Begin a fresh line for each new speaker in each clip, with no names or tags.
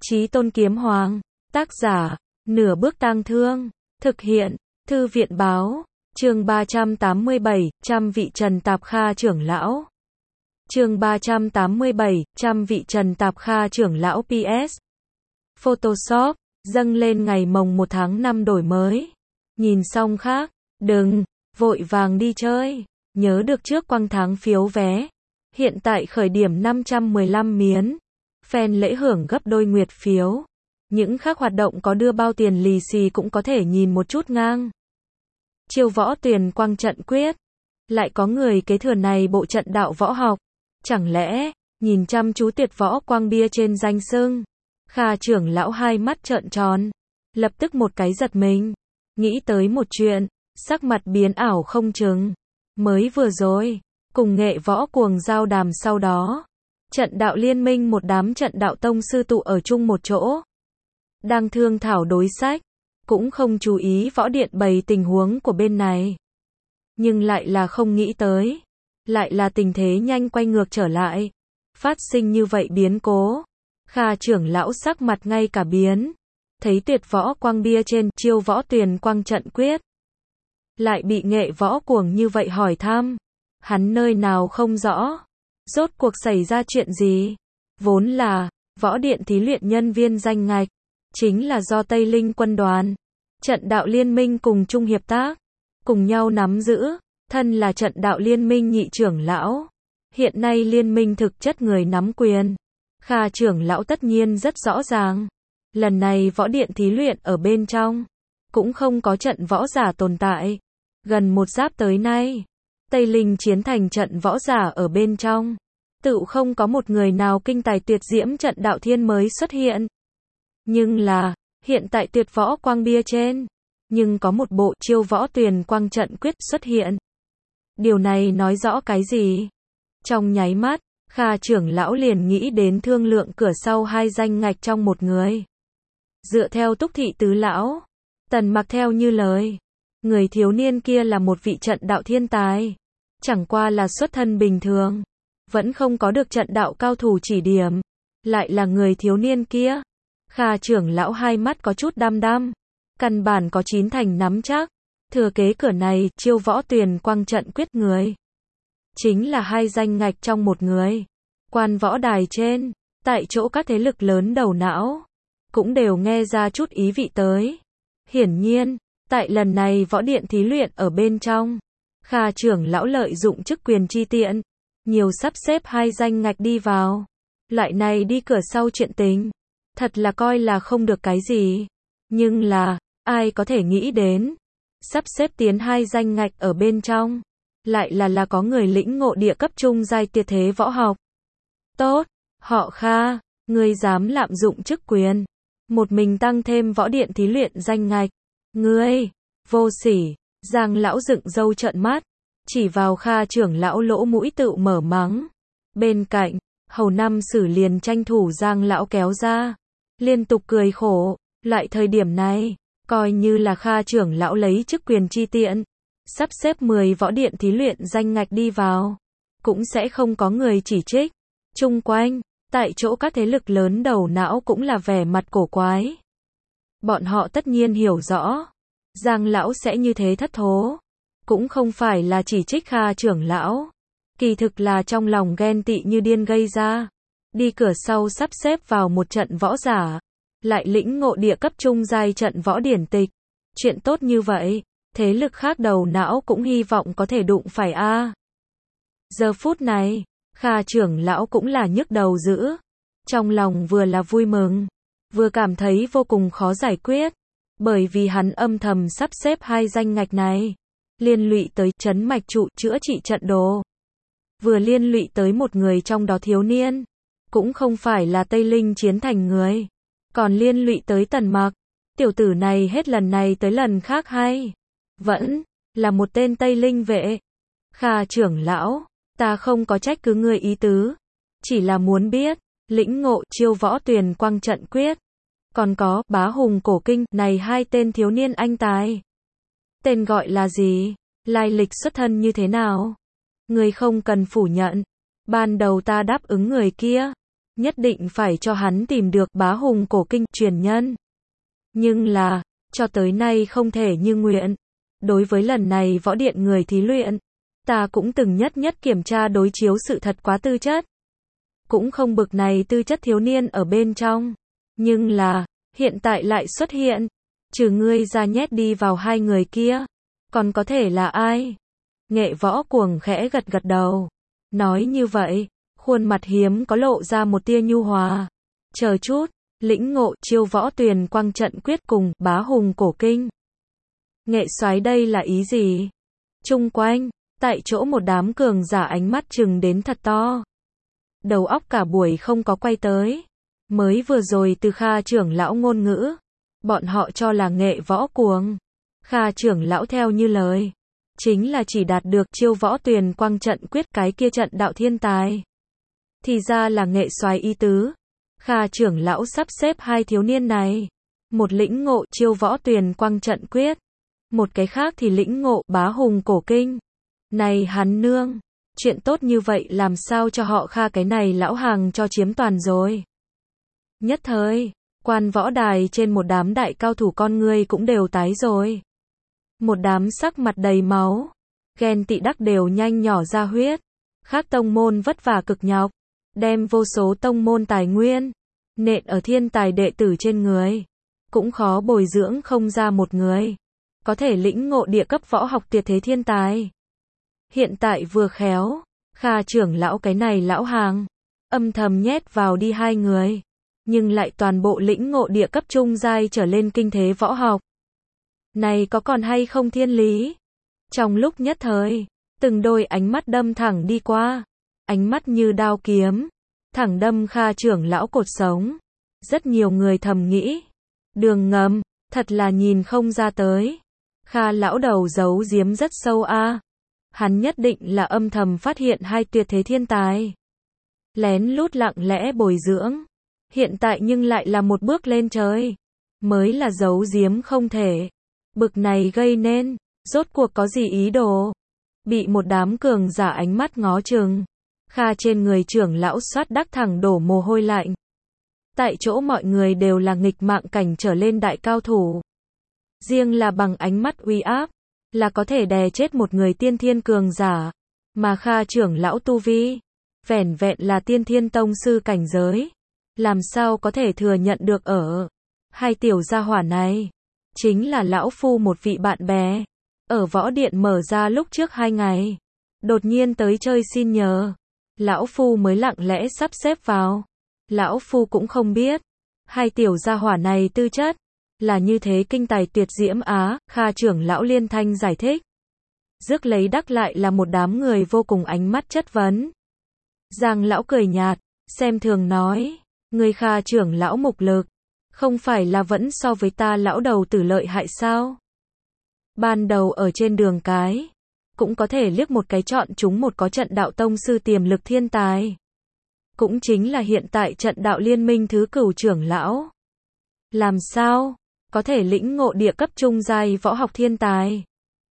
Chí Tôn Kiếm Hoàng. Tác giả, Nửa Bước Tang Thương. Thực hiện, Thư viện Báo. Chương 387, trăm vị Trần Tạp Kha trưởng lão. Chương 387, trăm vị Trần Tạp Kha trưởng lão PS. Photoshop, dâng lên ngày mồng 1 tháng 5 đổi mới. Nhìn xong khác, đừng, vội vàng đi chơi. Nhớ được trước quăng tháng phiếu vé. Hiện tại khởi điểm 515 miến. Fan lễ hưởng gấp đôi nguyệt phiếu. Những khác hoạt động có đưa bao tiền lì xì cũng có thể nhìn một chút ngang. Chiêu võ tuyền quang trận quyết. Lại có người kế thừa này bộ trận đạo võ học. Chẳng lẽ, nhìn chăm chú tuyệt võ quang bia trên danh xưng. Kha trưởng lão hai mắt trợn tròn. Lập tức một cái giật mình. Nghĩ tới một chuyện, sắc mặt biến ảo không chừng. Mới vừa rồi, cùng nghệ võ cuồng giao đàm sau đó. Trận đạo liên minh một đám trận đạo tông sư tụ ở chung một chỗ. Đang thương thảo đối sách. Cũng không chú ý võ điện bày tình huống của bên này. Nhưng lại là không nghĩ tới. Lại là tình thế nhanh quay ngược trở lại. Phát sinh như vậy biến cố. Kha trưởng lão sắc mặt ngay cả biến. Thấy tuyệt võ quang bia trên chiêu võ tuyền quang trận quyết. Lại bị nghệ võ cuồng như vậy hỏi thăm. Hắn nơi nào không rõ. Rốt cuộc xảy ra chuyện gì? Vốn là, võ điện thí luyện nhân viên danh ngạch. Chính là do Tây Linh quân đoàn. Trận đạo liên minh cùng chung hiệp tác. Cùng nhau nắm giữ. Thân là trận đạo liên minh nhị trưởng lão. Hiện nay liên minh thực chất người nắm quyền. Kha trưởng lão tất nhiên rất rõ ràng. Lần này võ điện thí luyện ở bên trong. Cũng không có trận võ giả tồn tại. Gần một giáp tới nay. Tây Linh chiến thành trận võ giả ở bên trong. Tự không có một người nào kinh tài tuyệt diễm trận đạo thiên mới xuất hiện. Nhưng là, hiện tại tuyệt võ quang bia trên. Nhưng có một bộ chiêu võ tuyền quang trận quyết xuất hiện. Điều này nói rõ cái gì? Trong nháy mắt, Kha trưởng lão liền nghĩ đến thương lượng cửa sau hai danh ngạch trong một người. Dựa theo Túc thị tứ lão, Tần Mặc theo như lời. Người thiếu niên kia là một vị trận đạo thiên tài. Chẳng qua là xuất thân bình thường. Vẫn không có được trận đạo cao thủ chỉ điểm. Lại là người thiếu niên kia. Kha trưởng lão hai mắt có chút đăm đăm. Căn bản có 9 thành nắm chắc. Thừa kế cửa này, chiêu võ tuyền quang trận quyết người. Chính là hai danh ngạch trong một người. Quan võ đài trên, tại chỗ các thế lực lớn đầu não. Cũng đều nghe ra chút ý vị tới. Hiển nhiên, tại lần này võ điện thí luyện ở bên trong. Kha trưởng lão lợi dụng chức quyền chi tiện. Nhiều sắp xếp hai danh ngạch đi vào. Loại này đi cửa sau chuyện tình. Thật là coi là không được cái gì. Nhưng là, ai có thể nghĩ đến. Sắp xếp tiến hai danh ngạch ở bên trong. Lại là có người lĩnh ngộ địa cấp trung giai tuyệt thế võ học. Tốt, họ Kha, ngươi dám lạm dụng chức quyền. Một mình tăng thêm võ điện thí luyện danh ngạch. Ngươi, vô sỉ, Giang lão dựng râu trợn mắt. Chỉ vào Kha trưởng lão lỗ mũi tự mở mắng. Bên cạnh, Hầu Năm Sử liền tranh thủ Giang lão kéo ra. Liên tục cười khổ, lại thời điểm này, coi như là Kha trưởng lão lấy chức quyền chi tiện. Sắp xếp 10 võ điện thí luyện danh ngạch đi vào. Cũng sẽ không có người chỉ trích. Chung quanh, tại chỗ các thế lực lớn đầu não cũng là vẻ mặt cổ quái. Bọn họ tất nhiên hiểu rõ. Giang lão sẽ như thế thất thố. Cũng không phải là chỉ trích Kha trưởng lão. Kỳ thực là trong lòng ghen tị như điên gây ra. Đi cửa sau sắp xếp vào một trận võ giả. Lại lĩnh ngộ địa cấp trung giai trận võ điển tịch. Chuyện tốt như vậy. Thế lực khác đầu não cũng hy vọng có thể đụng phải a. Giờ phút này, Kha trưởng lão cũng là nhức đầu dữ. Trong lòng vừa là vui mừng, vừa cảm thấy vô cùng khó giải quyết. Bởi vì hắn âm thầm sắp xếp hai danh ngạch này. Liên lụy tới trấn mạch trụ chữa trị trận đồ. Vừa liên lụy tới một người trong đó thiếu niên. Cũng không phải là Tây Linh chiến thành người. Còn liên lụy tới Tần Mặc. Tiểu tử này hết lần này tới lần khác hay. Vẫn là một tên Tây Linh vệ. Kha trưởng lão, ta không có trách cứ ngươi ý tứ. Chỉ là muốn biết, lĩnh ngộ chiêu võ tuyền quang trận quyết. Còn có bá hùng cổ kinh này hai tên thiếu niên anh tài. Tên gọi là gì? Lai lịch xuất thân như thế nào? Ngươi không cần phủ nhận. Ban đầu ta đáp ứng người kia. nhất định phải cho hắn tìm được bá hùng cổ kinh truyền nhân. Nhưng là, cho tới nay không thể như nguyện. Đối với lần này võ điện người thí luyện, ta cũng từng nhất nhất kiểm tra đối chiếu sự thật quá tư chất. Cũng không bực này tư chất thiếu niên ở bên trong. Nhưng là, hiện tại lại xuất hiện. Trừ ngươi ra nhét đi vào hai người kia. Còn có thể là ai? Nghệ Võ Cuồng khẽ gật gật đầu. Nói như vậy, khuôn mặt hiếm có lộ ra một tia nhu hòa. Chờ chút, lĩnh ngộ chiêu võ tuyền quang trận quyết cùng bá hùng cổ kinh. Nghệ soái đây là ý gì? Chung quanh, tại chỗ một đám cường giả ánh mắt trừng đến thật to. Đầu óc cả buổi không có quay tới. Mới vừa rồi từ Kha trưởng lão ngôn ngữ, bọn họ cho là Nghệ Võ Cuồng. Kha trưởng lão theo như lời, chính là chỉ đạt được chiêu võ tuyền quang trận quyết cái kia trận đạo thiên tài. Thì ra là Nghệ soái ý tứ. Kha trưởng lão sắp xếp hai thiếu niên này, một lĩnh ngộ chiêu võ tuyền quang trận quyết, một cái khác thì lĩnh ngộ bá hùng cổ kinh. Này hắn nương, chuyện tốt như vậy làm sao cho họ Kha cái này lão hàng cho chiếm toàn rồi. Nhất thời, quan võ đài trên một đám đại cao thủ con người cũng đều tái rồi. Một đám sắc mặt đầy máu, ghen tị đắc đều nhanh nhỏ ra huyết. Khác tông môn vất vả cực nhọc, đem vô số tông môn tài nguyên nện ở thiên tài đệ tử trên người, cũng khó bồi dưỡng không ra một người có thể lĩnh ngộ địa cấp võ học tuyệt thế thiên tài. Hiện tại vừa khéo, Kha trưởng lão cái này lão hàng, âm thầm nhét vào đi hai người, nhưng lại toàn bộ lĩnh ngộ địa cấp trung giai trở lên kinh thế võ học. Này có còn hay không thiên lý? Trong lúc nhất thời, từng đôi ánh mắt đâm thẳng đi qua, ánh mắt như đao kiếm, thẳng đâm Kha trưởng lão cột sống. Rất nhiều người thầm nghĩ, đường ngầm, thật là nhìn không ra tới. Kha lão đầu giấu giếm rất sâu a. Hắn nhất định là âm thầm phát hiện hai tuyệt thế thiên tài, lén lút lặng lẽ bồi dưỡng. Hiện tại nhưng lại là một bước lên trời, mới là giấu giếm không thể. Bực này gây nên, rốt cuộc có gì ý đồ? Bị một đám cường giả ánh mắt ngó chừng, Kha trên người trưởng lão xoát đắc thẳng đổ mồ hôi lạnh. Tại chỗ mọi người đều là nghịch mạng cảnh trở lên đại cao thủ. Riêng là bằng ánh mắt uy áp, là có thể đè chết một người tiên thiên cường giả. Mà Kha trưởng lão tu vi, vẻn vẹn là tiên thiên tông sư cảnh giới. Làm sao có thể thừa nhận được ở hai tiểu gia hỏa này. Chính là lão phu một vị bạn bè, ở võ điện mở ra lúc trước 2 ngày. Đột nhiên tới chơi xin nhờ. Lão phu mới lặng lẽ sắp xếp vào. Lão phu cũng không biết, hai tiểu gia hỏa này tư chất là như thế kinh tài tuyệt diễm á. Kha trưởng lão liên thanh giải thích. Rước lấy đắc lại là một đám người vô cùng ánh mắt chất vấn. Giang lão cười nhạt, xem thường nói, người Kha trưởng lão mục lực, không phải là vẫn so với ta lão đầu tử lợi hại sao? Ban đầu ở trên đường cái, cũng có thể liếc một cái chọn chúng một có trận đạo tông sư tiềm lực thiên tài. Cũng chính là hiện tại trận đạo liên minh thứ cửu trưởng lão. Làm sao có thể lĩnh ngộ địa cấp trung giai võ học thiên tài?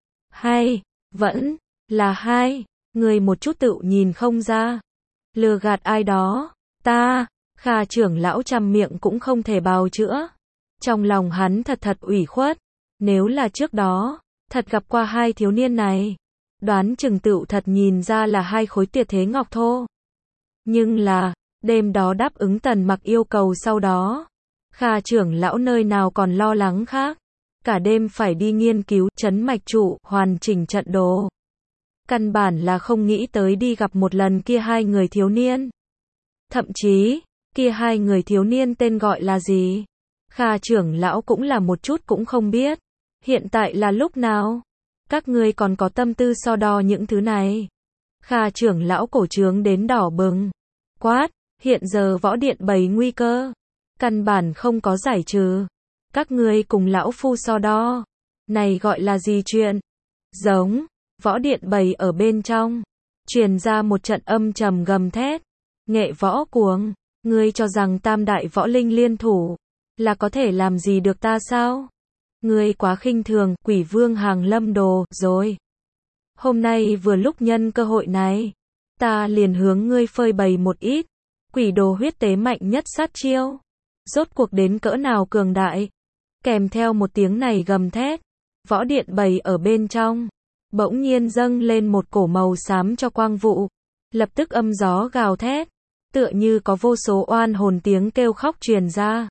Hay vẫn là hai người một chút tự nhìn không ra, lừa gạt ai đó? Ta, Kha trưởng lão trăm miệng cũng không thể bào chữa. Trong lòng hắn thật ủy khuất. Nếu là trước đó thật gặp qua hai thiếu niên này, đoán chừng tựu thật nhìn ra là hai khối tuyệt thế ngọc thô. Nhưng là, đêm đó đáp ứng Tần Mặc yêu cầu sau đó, Kha trưởng lão nơi nào còn lo lắng khác. Cả đêm phải đi nghiên cứu trấn mạch trụ, hoàn chỉnh trận đồ. Căn bản là không nghĩ tới đi gặp một lần kia hai người thiếu niên. Thậm chí, kia hai người thiếu niên tên gọi là gì? Kha trưởng lão cũng là một chút cũng không biết. Hiện tại là lúc nào? Các ngươi còn có tâm tư so đo những thứ này? Kha trưởng lão cổ trướng đến đỏ bừng. Quát, hiện giờ võ điện bày nguy cơ. Căn bản không có giải trừ. Các ngươi cùng lão phu so đo. Này gọi là gì chuyện? Giống, võ điện bày ở bên trong. Truyền ra một trận âm trầm gầm thét. Nghệ Võ Cuồng, ngươi cho rằng tam đại võ linh liên thủ là có thể làm gì được ta sao? Ngươi quá khinh thường Quỷ Vương Hàng Lâm đồ rồi. Hôm nay vừa lúc nhân cơ hội này, ta liền hướng ngươi phơi bày một ít Quỷ đồ huyết tế mạnh nhất sát chiêu. Rốt cuộc đến cỡ nào cường đại. Kèm theo một tiếng này gầm thét. Võ điện bầy ở bên trong. Bỗng nhiên dâng lên một cổ màu xám cho quang vụ. Lập tức âm gió gào thét. Tựa như có vô số oan hồn tiếng kêu khóc truyền ra.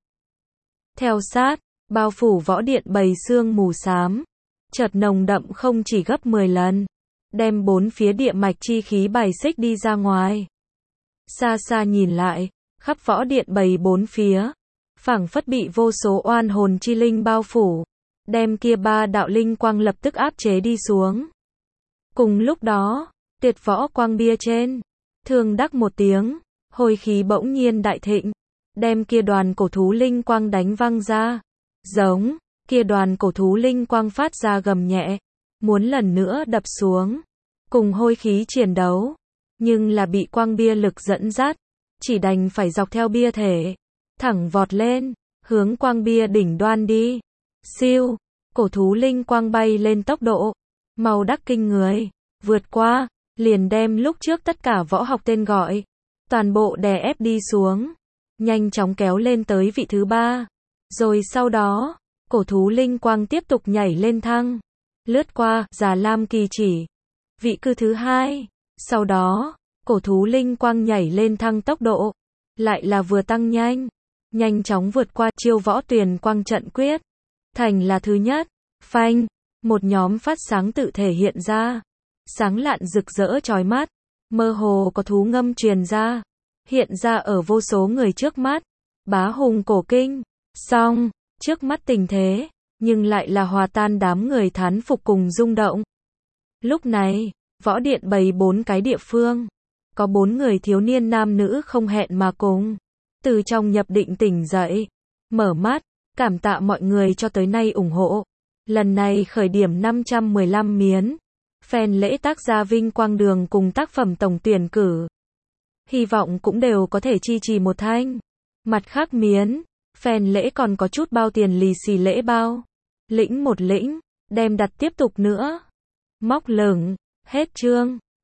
Theo sát, bao phủ võ điện bầy sương mù xám. Chợt nồng đậm không chỉ gấp 10 lần. Đem bốn phía địa mạch chi khí bài xích đi ra ngoài. Xa xa nhìn lại, khắp võ điện bầy bốn phía. Phảng phất bị vô số oan hồn chi linh bao phủ. Đem kia ba đạo linh quang lập tức áp chế đi xuống. Cùng lúc đó, tuyệt võ quang bia trên. Thường đắc một tiếng, hồi khí bỗng nhiên đại thịnh. Đem kia đoàn cổ thú linh quang đánh văng ra. Giống, kia đoàn cổ thú linh quang phát ra gầm nhẹ. Muốn lần nữa đập xuống. Cùng hôi khí chiến đấu. Nhưng là bị quang bia lực dẫn dắt. Chỉ đành phải dọc theo bia thể. Thẳng vọt lên. Hướng quang bia đỉnh đoan đi. Siêu. Cổ thú linh quang bay lên tốc độ. Màu đắc kinh người. Vượt qua. Liền đem lúc trước tất cả võ học tên gọi. Toàn bộ đè ép đi xuống. Nhanh chóng kéo lên tới vị thứ 3. Rồi sau đó. Cổ thú linh quang tiếp tục nhảy lên thăng. Lướt qua, Già Lam Kỳ Chỉ. Vị cư thứ 2. Sau đó, cổ thú linh quang nhảy lên thăng tốc độ. Lại là vừa tăng nhanh. Nhanh chóng vượt qua chiêu võ tuyền quang trận quyết. Thành là thứ nhất. Phanh. Một nhóm phát sáng tự thể hiện ra. Sáng lạn rực rỡ chói mắt. Mơ hồ có thú ngâm truyền ra. Hiện ra ở vô số người trước mắt. Bá hùng cổ kinh. Xong, trước mắt tình thế. Nhưng lại là hòa tan đám người thán phục cùng rung động. Lúc này, võ điện bày 4 cái địa phương. Có 4 người thiếu niên nam nữ không hẹn mà cùng. Từ trong nhập định tỉnh dậy. Mở mắt, cảm tạ mọi người cho tới nay ủng hộ. Lần này khởi điểm 515 miến. Fan lễ tác gia vinh quang đường cùng tác phẩm tổng tuyển cử. Hy vọng cũng đều có thể chi trì một thanh. Mặt khác miến. Fan lễ còn có chút bao tiền lì xì lễ bao. Lĩnh một lĩnh. Đem đặt tiếp tục nữa. Móc lửng. Hết chương.